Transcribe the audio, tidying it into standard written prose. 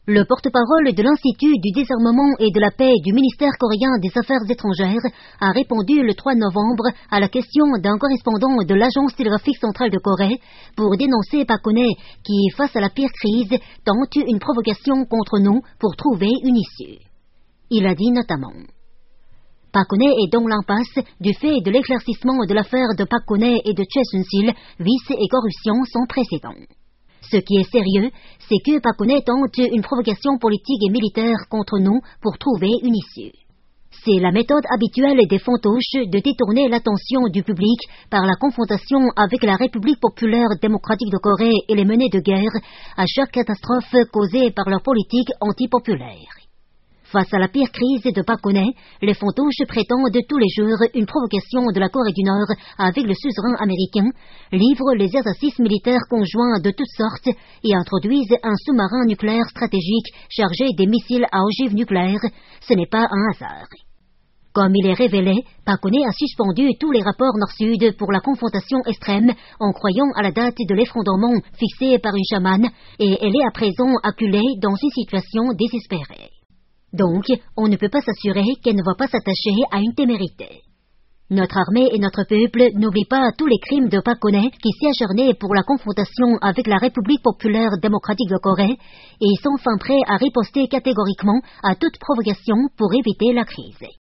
Le porte-parole de l'Institut du désarmement et de la paix du ministère coréen des Affaires étrangères a répondu le 3 novembre à la question d'un correspondant de l'Agence télégraphique centrale de Corée pour dénoncer Park Geun-hye qui, face à la pire crise, tente une provocation contre nous pour trouver une issue. Il a dit notamment: Park Geun-hye est dans l'impasse du fait de l'éclaircissement de l'affaire de Park Geun-hye et de Choi Soon-sil, vice et corruption sans précédent. Ce qui est sérieux, c'est que Park Geun-hye tente une provocation politique et militaire contre nous pour trouver une issue. C'est la méthode habituelle des fantôches de détourner l'attention du public par la confrontation avec la République populaire démocratique de Corée et les menées de guerre à chaque catastrophe causée par leur politique antipopulaire. Face à la pire crise de Park Geun-hye, les fantôches prétendent tous les jours une provocation de la Corée du Nord avec le suzerain américain, livrent les exercices militaires conjoints de toutes sortes et introduisent un sous-marin nucléaire stratégique chargé des missiles à ogive nucléaire. Ce n'est pas un hasard. Comme il est révélé, Park Geun-hye a suspendu tous les rapports Nord-Sud pour la confrontation extrême en croyant à la date de l'effondrement fixée par une chamane, et elle est à présent acculée dans une situation désespérée. Donc, on ne peut pas s'assurer qu'elle ne va pas s'attacher à une témérité. Notre armée et notre peuple n'oublient pas tous les crimes de Park Geun-hye qui s'y acharnaient pour la confrontation avec la République populaire démocratique de Corée et sont enfin prêts à riposter catégoriquement à toute provocation pour éviter la crise.